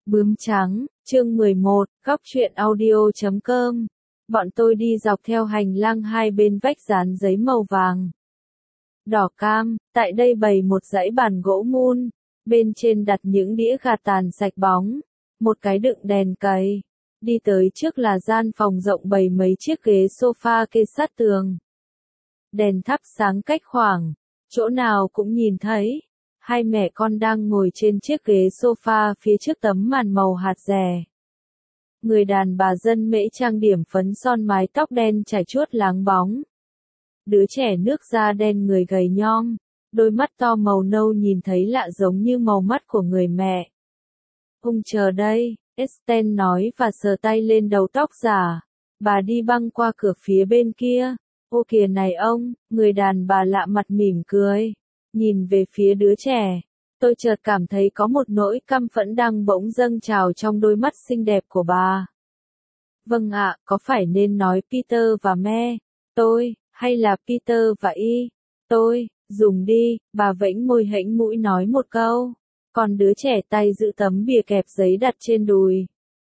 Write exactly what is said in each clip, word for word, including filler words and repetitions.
Bướm trắng, chương mười một, góc truyện audio chấm com. Bọn tôi đi dọc theo hành lang hai bên vách dán giấy màu vàng, đỏ cam, tại đây bày một dãy bàn gỗ mun, bên trên đặt những đĩa gà tàn sạch bóng, một cái đựng đèn cầy. Đi tới trước là gian phòng rộng bày mấy chiếc ghế sofa kê sát tường. Đèn thắp sáng cách khoảng, chỗ nào cũng nhìn thấy. Hai mẹ con đang ngồi trên chiếc ghế sofa phía trước tấm màn màu hạt rẻ. Người đàn bà dân Mễ trang điểm phấn son mái tóc đen chải chuốt láng bóng. Đứa trẻ nước da đen người gầy nhom, đôi mắt to màu nâu nhìn thấy lạ giống như màu mắt của người mẹ. Ông chờ đây, Estelle nói và sờ tay lên đầu tóc giả. Bà đi băng qua cửa phía bên kia. Ô kìa này ông, người đàn bà lạ mặt mỉm cười. Nhìn về phía đứa trẻ, tôi chợt cảm thấy có một nỗi căm phẫn đang bỗng dâng trào trong đôi mắt xinh đẹp của bà. Vâng ạ, có phải nên nói Peter và Me, tôi, hay là Peter và Y, tôi, dùng đi, bà vẫy môi hễnh mũi nói một câu, còn đứa trẻ tay giữ tấm bìa kẹp giấy đặt trên đùi.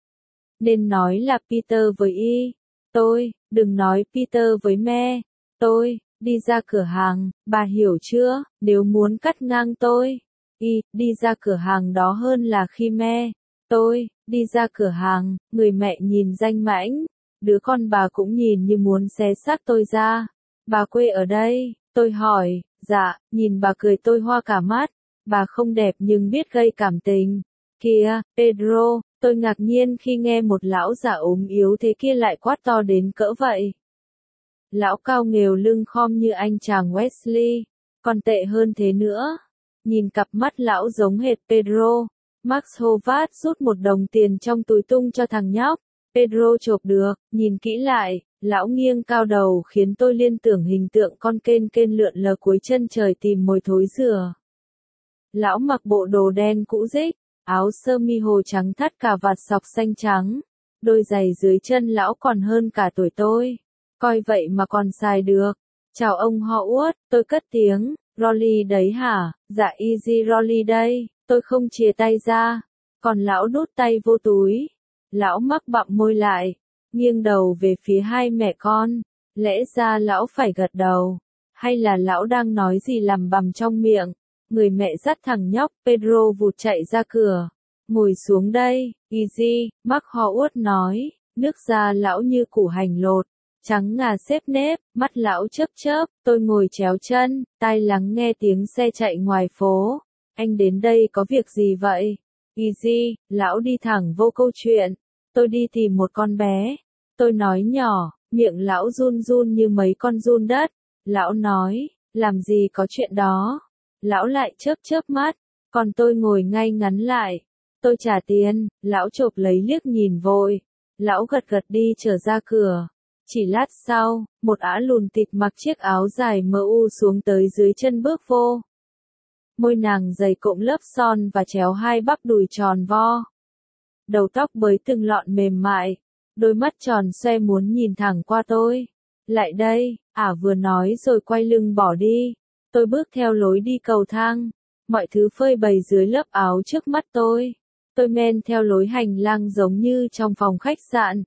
Nên nói là Peter với Y, tôi, đừng nói Peter với Me, tôi. Đi ra cửa hàng, bà hiểu chưa, nếu muốn cắt ngang tôi, y, đi ra cửa hàng đó hơn là khi Me, tôi, đi ra cửa hàng, người mẹ nhìn danh mãnh, đứa con bà cũng nhìn như muốn xé xác tôi ra. Bà quê ở đây, tôi hỏi, dạ, nhìn bà cười tôi hoa cả mắt, bà không đẹp nhưng biết gây cảm tình. Kìa, Pedro, tôi ngạc nhiên khi nghe một lão già ốm yếu thế kia lại quát to đến cỡ vậy. Lão cao nghều lưng khom như anh chàng Wesley, còn tệ hơn thế nữa. Nhìn cặp mắt lão giống hệt Pedro. Max Hovat rút một đồng tiền trong túi tung cho thằng nhóc. Pedro chộp được, nhìn kỹ lại, lão nghiêng cao đầu khiến tôi liên tưởng hình tượng con kên kên lượn lờ cuối chân trời tìm mồi thối rửa. Lão mặc bộ đồ đen cũ rích, áo sơ mi hồ trắng thắt cà vạt sọc xanh trắng. Đôi giày dưới chân lão còn hơn cả tuổi tôi. Coi vậy mà còn xài được. Chào ông họ Uất, tôi cất tiếng, Rolly đấy hả? Dạ Easy Rolly đây, tôi không chìa tay ra. Còn lão đút tay vô túi. Lão mắc bặm môi lại, nghiêng đầu về phía hai mẹ con. Lẽ ra lão phải gật đầu. Hay là lão đang nói gì lằm bằm trong miệng? Người mẹ dắt thằng nhóc, Pedro vụt chạy ra cửa. Ngồi xuống đây, Easy, Mark Howard nói, nước da lão như củ hành lột. Trắng ngà xếp nếp, mắt lão chớp chớp, tôi ngồi chéo chân, tai lắng nghe tiếng xe chạy ngoài phố. Anh đến đây có việc gì vậy? Easy, lão đi thẳng vô câu chuyện. Tôi đi tìm một con bé. Tôi nói nhỏ, miệng lão run run như mấy con giun đất. Lão nói, làm gì có chuyện đó. Lão lại chớp chớp mắt, còn tôi ngồi ngay ngắn lại. Tôi trả tiền, lão chộp lấy liếc nhìn vội. Lão gật gật đi trở ra cửa. Chỉ lát sau, một ả lùn tịt mặc chiếc áo dài mờ u xuống tới dưới chân bước vô. Môi nàng dày cộm lớp son và chéo hai bắp đùi tròn vo. Đầu tóc bới từng lọn mềm mại, đôi mắt tròn xoe muốn nhìn thẳng qua tôi. Lại đây, ả vừa nói rồi quay lưng bỏ đi. Tôi bước theo lối đi cầu thang, mọi thứ phơi bày dưới lớp áo trước mắt tôi. Tôi men theo lối hành lang giống như trong phòng khách sạn.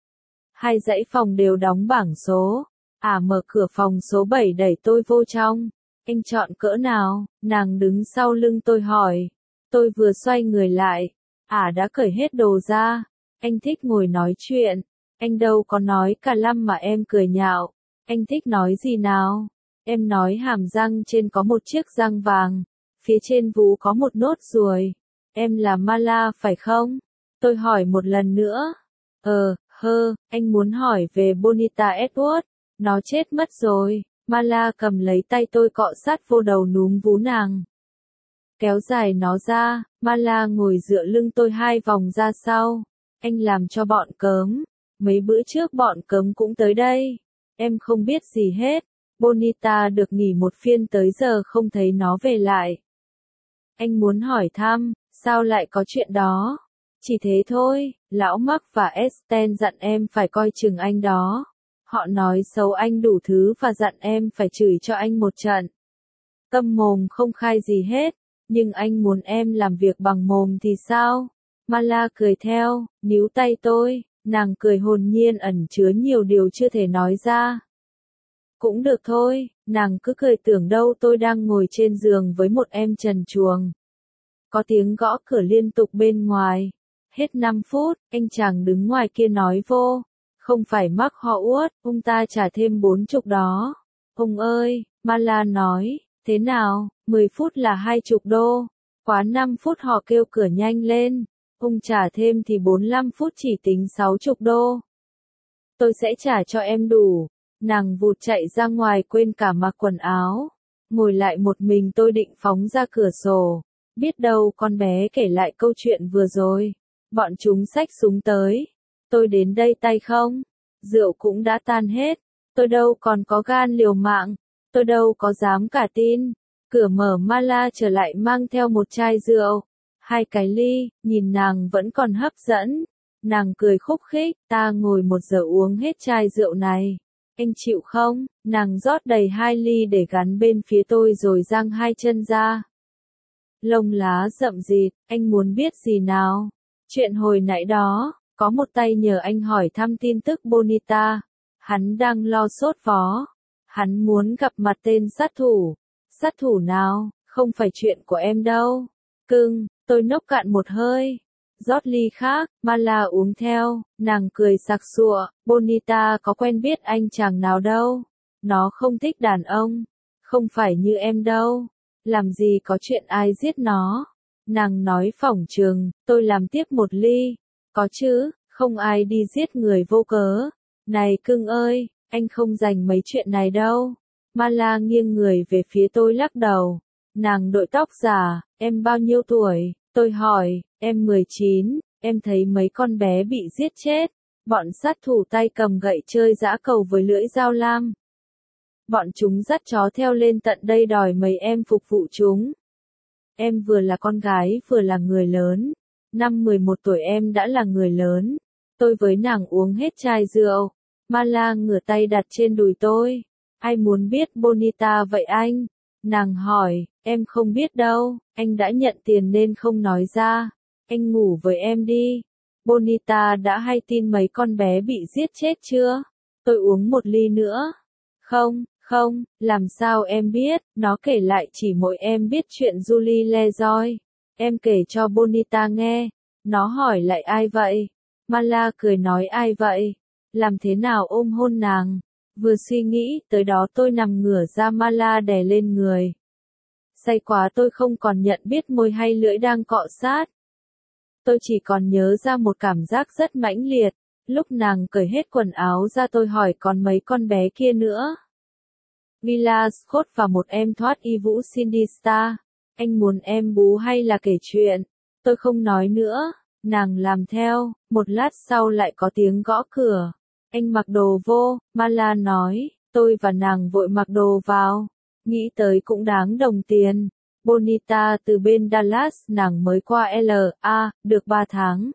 Hai dãy phòng đều đóng bảng số. Ả mở cửa phòng số bảy đẩy tôi vô trong. Anh chọn cỡ nào? Nàng đứng sau lưng tôi hỏi. Tôi vừa xoay người lại. Ả đã cởi hết đồ ra. Anh thích ngồi nói chuyện. Anh đâu có nói cả lăm mà em cười nhạo. Anh thích nói gì nào? Em nói hàm răng trên có một chiếc răng vàng. Phía trên vú có một nốt ruồi. Em là Mala phải không? Tôi hỏi một lần nữa. Ờ. Hơ, anh muốn hỏi về Bonita Edward, nó chết mất rồi. Mala cầm lấy tay tôi cọ sát vô đầu núm vú nàng. Kéo dài nó ra, Mala ngồi dựa lưng tôi hai vòng ra sau. Anh làm cho bọn cớm. Mấy bữa trước bọn cớm cũng tới đây. Em không biết gì hết. Bonita được nghỉ một phiên tới giờ không thấy nó về lại. Anh muốn hỏi thăm, sao lại có chuyện đó? Chỉ thế thôi, lão Mark và Estelle dặn em phải coi chừng anh đó. Họ nói xấu anh đủ thứ và dặn em phải chửi cho anh một trận. Câm mồm không khai gì hết, nhưng anh muốn em làm việc bằng mồm thì sao? Mala cười theo, níu tay tôi, nàng cười hồn nhiên ẩn chứa nhiều điều chưa thể nói ra. Cũng được thôi, nàng cứ cười tưởng đâu tôi đang ngồi trên giường với một em trần truồng. Có tiếng gõ cửa liên tục bên ngoài. Hết năm phút, anh chàng đứng ngoài kia nói vô. Không phải mắc họ uất, ông ta trả thêm bốn chục đó. Ông ơi, Mala nói, thế nào, mười phút là hai chục đô. Quá năm phút họ kêu cửa nhanh lên. Ông trả thêm thì bốn lăm phút chỉ tính sáu chục đô. Tôi sẽ trả cho em đủ. Nàng vụt chạy ra ngoài quên cả mặc quần áo. Ngồi lại một mình tôi định phóng ra cửa sổ. Biết đâu con bé kể lại câu chuyện vừa rồi. Bọn chúng xách súng tới. Tôi đến đây tay không. Rượu cũng đã tan hết. Tôi đâu còn có gan liều mạng. Tôi đâu có dám cả tin. Cửa mở, Mala trở lại mang theo một chai rượu. Hai cái ly, nhìn nàng vẫn còn hấp dẫn. Nàng cười khúc khích, ta ngồi một giờ uống hết chai rượu này. Anh chịu không? Nàng rót đầy hai ly để gắn bên phía tôi rồi giang hai chân ra. Lông lá rậm rịt, anh muốn biết gì nào? Chuyện hồi nãy đó, có một tay nhờ anh hỏi thăm tin tức Bonita. Hắn đang lo sốt vó. Hắn muốn gặp mặt tên sát thủ. Sát thủ nào? Không phải chuyện của em đâu. Cưng, tôi nốc cạn một hơi. Rót ly khác, Mala uống theo, nàng cười sặc sụa, Bonita có quen biết anh chàng nào đâu. Nó không thích đàn ông. Không phải như em đâu. Làm gì có chuyện ai giết nó. Nàng nói phỏng trường, tôi làm tiếp một ly. Có chứ, không ai đi giết người vô cớ. Này cưng ơi, anh không dành mấy chuyện này đâu. Mala nghiêng người về phía tôi lắc đầu. Nàng đội tóc giả, em bao nhiêu tuổi? Tôi hỏi, em mười chín, em thấy mấy con bé bị giết chết. Bọn sát thủ tay cầm gậy chơi giã cầu với lưỡi dao lam. Bọn chúng dắt chó theo lên tận đây đòi mấy em phục vụ chúng. Em vừa là con gái vừa là người lớn. Năm mười một tuổi em đã là người lớn. Tôi với nàng uống hết chai rượu. Mala ngửa tay đặt trên đùi tôi. Ai muốn biết Bonita vậy anh? Nàng hỏi, em không biết đâu, anh đã nhận tiền nên không nói ra. Anh ngủ với em đi. Bonita đã hay tin mấy con bé bị giết chết chưa? Tôi uống một ly nữa. Không, không, làm sao em biết, nó kể lại chỉ mỗi em biết chuyện Julie Lejoy. Em kể cho Bonita nghe. Nó hỏi lại ai vậy? Mala cười nói ai vậy? Làm thế nào ôm hôn nàng? Vừa suy nghĩ, tới đó tôi nằm ngửa ra, Mala đè lên người. Say quá tôi không còn nhận biết môi hay lưỡi đang cọ sát. Tôi chỉ còn nhớ ra một cảm giác rất mãnh liệt. Lúc nàng cởi hết quần áo ra tôi hỏi còn mấy con bé kia nữa. Villa Scott và một em thoát y vũ Cindy Star. Anh muốn em bú hay là kể chuyện? Tôi không nói nữa. Nàng làm theo. Một lát sau lại có tiếng gõ cửa. Anh mặc đồ vô, Mala nói. Tôi và nàng vội mặc đồ vào. Nghĩ tới cũng đáng đồng tiền. Bonita từ bên Dallas, nàng mới qua L A, được ba tháng.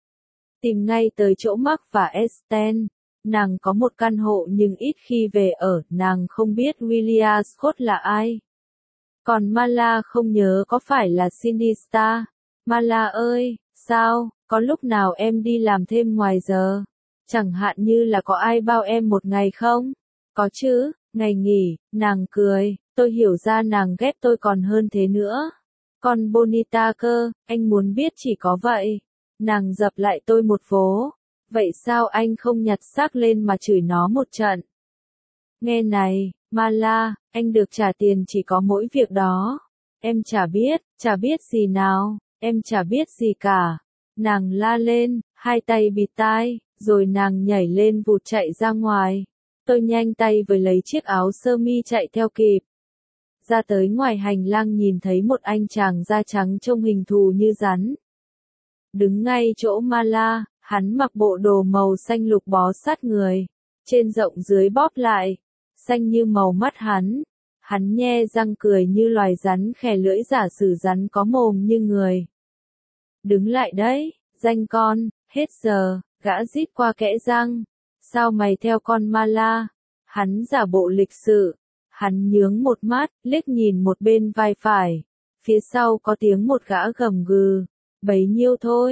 Tìm ngay tới chỗ Mark và Esten. Nàng có một căn hộ nhưng ít khi về ở, nàng không biết William Scott là ai. Còn Mala không nhớ có phải là Cindy Star. Mala ơi, sao, có lúc nào em đi làm thêm ngoài giờ? Chẳng hạn như là có ai bao em một ngày không? Có chứ, ngày nghỉ, nàng cười, tôi hiểu ra nàng ghét tôi còn hơn thế nữa. Còn Bonita cơ, anh muốn biết chỉ có vậy. Nàng dập lại tôi một vố. Vậy sao anh không nhặt xác lên mà chửi nó một trận? Nghe này, Mala, anh được trả tiền chỉ có mỗi việc đó. Em chả biết, chả biết gì nào, em chả biết gì cả. Nàng la lên, hai tay bịt tai, rồi nàng nhảy lên vụt chạy ra ngoài. Tôi nhanh tay với lấy chiếc áo sơ mi chạy theo kịp. Ra tới ngoài hành lang nhìn thấy một anh chàng da trắng trông hình thù như rắn. Đứng ngay chỗ Mala, hắn mặc bộ đồ màu xanh lục bó sát người. Trên rộng dưới bóp lại. Xanh như màu mắt hắn. Hắn nhe răng cười như loài rắn khè lưỡi giả sử rắn có mồm như người. Đứng lại đấy, danh con, hết giờ, gã rít qua kẽ răng. Sao mày theo con Mala? Hắn giả bộ lịch sự. Hắn nhướng một mắt, liếc nhìn một bên vai phải. Phía sau có tiếng một gã gầm gừ. Bấy nhiêu thôi,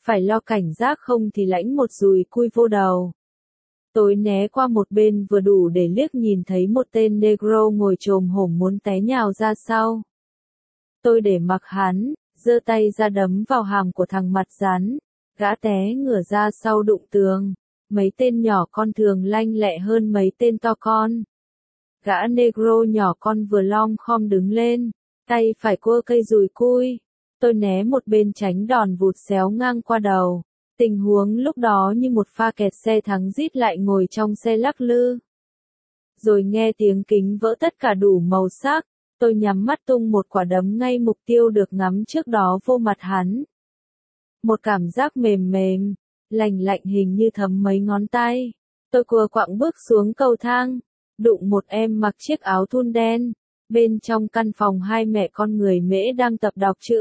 phải lo cảnh giác không thì lãnh một dùi cui vô đầu. Tôi né qua một bên vừa đủ để liếc nhìn thấy một tên negro ngồi chồm hổm muốn té nhào ra sau. Tôi để mặc hắn, giơ tay ra đấm vào hàm của thằng mặt rắn, gã té ngửa ra sau đụng tường, mấy tên nhỏ con thường lanh lẹ hơn mấy tên to con. Gã negro nhỏ con vừa lom khom đứng lên, tay phải cua cây dùi cui, tôi né một bên tránh đòn vụt xéo ngang qua đầu. Tình huống lúc đó như một pha kẹt xe thắng rít lại ngồi trong xe lắc lư. Rồi nghe tiếng kính vỡ tất cả đủ màu sắc, tôi nhắm mắt tung một quả đấm ngay mục tiêu được ngắm trước đó vô mặt hắn. Một cảm giác mềm mềm, lành lạnh hình như thấm mấy ngón tay. Tôi cua quạng bước xuống cầu thang, đụng một em mặc chiếc áo thun đen. Bên trong căn phòng hai mẹ con người Mễ đang tập đọc chữ.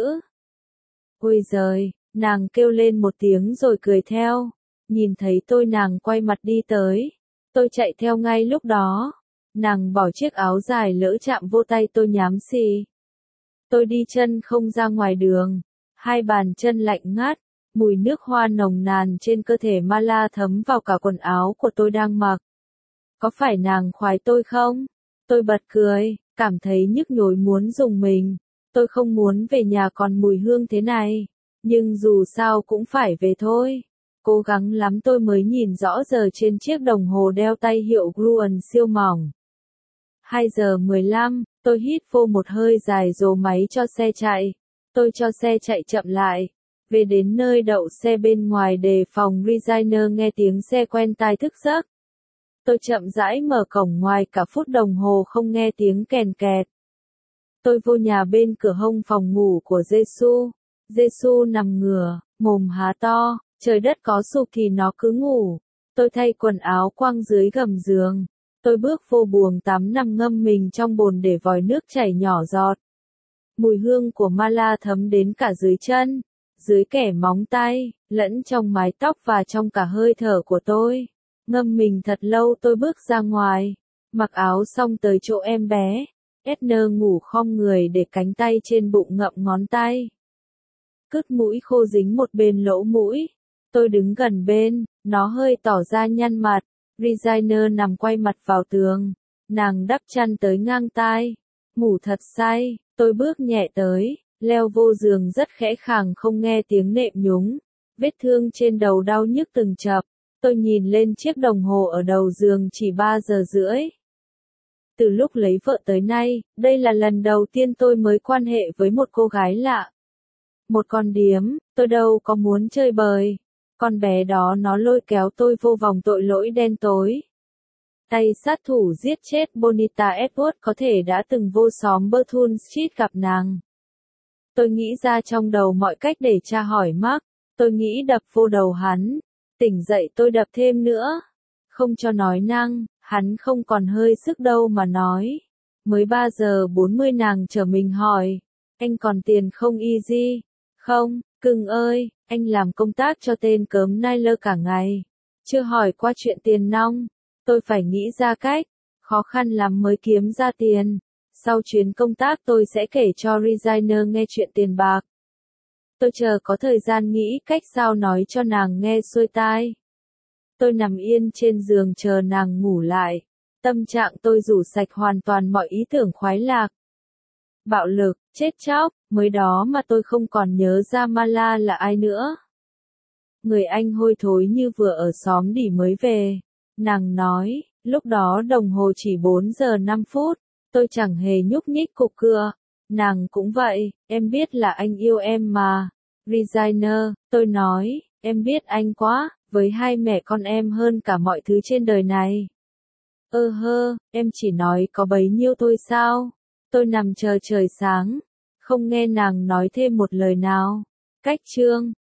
Ôi giời! Nàng kêu lên một tiếng rồi cười theo. Nhìn thấy tôi nàng quay mặt đi tới. Tôi chạy theo ngay lúc đó. Nàng bỏ chiếc áo dài lỡ chạm vô tay tôi nhám xì. Tôi đi chân không ra ngoài đường. Hai bàn chân lạnh ngắt. Mùi nước hoa nồng nàn trên cơ thể Mala thấm vào cả quần áo của tôi đang mặc. Có phải nàng khoái tôi không? Tôi bật cười, cảm thấy nhức nhối muốn dùng mình. Tôi không muốn về nhà còn mùi hương thế này. Nhưng dù sao cũng phải về thôi. Cố gắng lắm tôi mới nhìn rõ giờ trên chiếc đồng hồ đeo tay hiệu Gruen siêu mỏng. hai giờ mười lăm, tôi hít vô một hơi dài rồ máy cho xe chạy. Tôi cho xe chạy chậm lại. Về đến nơi đậu xe bên ngoài đề phòng Regina nghe tiếng xe quen tai thức giấc. Tôi chậm rãi mở cổng ngoài cả phút đồng hồ không nghe tiếng kèn kẹt. Tôi vô nhà bên cửa hông phòng ngủ của Giê-xu. Giê-xu nằm ngửa, mồm há to, trời đất có sụp thì nó cứ ngủ. Tôi thay quần áo quăng dưới gầm giường. Tôi bước vô buồng tắm nằm ngâm mình trong bồn để vòi nước chảy nhỏ giọt. Mùi hương của Mala thấm đến cả dưới chân, dưới kẻ móng tay, lẫn trong mái tóc và trong cả hơi thở của tôi. Ngâm mình thật lâu tôi bước ra ngoài, mặc áo xong tới chỗ em bé. Edna ngủ khom người để cánh tay trên bụng ngậm ngón tay. Cứt mũi khô dính một bên lỗ mũi. Tôi đứng gần bên, nó hơi tỏ ra nhăn mặt. Regina nằm quay mặt vào tường. Nàng đắp chăn tới ngang tai. Ngủ thật say, tôi bước nhẹ tới, leo vô giường rất khẽ khàng không nghe tiếng nệm nhúng. Vết thương trên đầu đau nhức từng chập. Tôi nhìn lên chiếc đồng hồ ở đầu giường chỉ ba giờ rưỡi. Từ lúc lấy vợ tới nay, đây là lần đầu tiên tôi mới quan hệ với một cô gái lạ. Một con điếm, tôi đâu có muốn chơi bời. Con bé đó nó lôi kéo tôi vô vòng tội lỗi đen tối. Tay sát thủ giết chết Bonita Edward có thể đã từng vô xóm Berthune Street gặp nàng. Tôi nghĩ ra trong đầu mọi cách để tra hỏi Mark. Tôi nghĩ đập vô đầu hắn. Tỉnh dậy tôi đập thêm nữa. Không cho nói năng, hắn không còn hơi sức đâu mà nói. Mới ba giờ bốn mươi nàng chờ mình hỏi. Anh còn tiền không Easy? Không, cưng ơi, anh làm công tác cho tên cớm Nyler cả ngày. Chưa hỏi qua chuyện tiền nong. Tôi phải nghĩ ra cách. Khó khăn lắm mới kiếm ra tiền. Sau chuyến công tác tôi sẽ kể cho Regina nghe chuyện tiền bạc. Tôi chờ có thời gian nghĩ cách sao nói cho nàng nghe xuôi tai. Tôi nằm yên trên giường chờ nàng ngủ lại. Tâm trạng tôi rủ sạch hoàn toàn mọi ý tưởng khoái lạc. Bạo lực, chết chóc, mới đó mà tôi không còn nhớ ra Mala là ai nữa. Người anh hôi thối như vừa ở xóm đỉ mới về. Nàng nói, lúc đó đồng hồ chỉ bốn giờ năm phút. Tôi chẳng hề nhúc nhích cục cựa. Nàng cũng vậy, em biết là anh yêu em mà. Regina, tôi nói, em biết anh quá, với hai mẹ con em hơn cả mọi thứ trên đời này. Ơ hơ, em chỉ nói có bấy nhiêu thôi sao? Tôi nằm chờ trời sáng, không nghe nàng nói thêm một lời nào. Cách chương